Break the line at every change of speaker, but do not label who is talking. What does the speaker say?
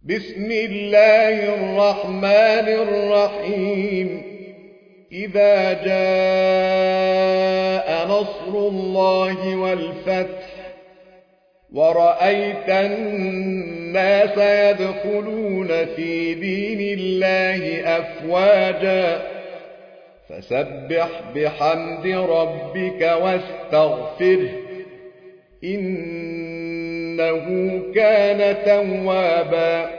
بسم الله الرحمن الرحيم إذا جاء نصر الله والفتح ورأيت الناس يدخلون في دين الله أفواجا فسبح بحمد ربك واستغفره إنه كان توابا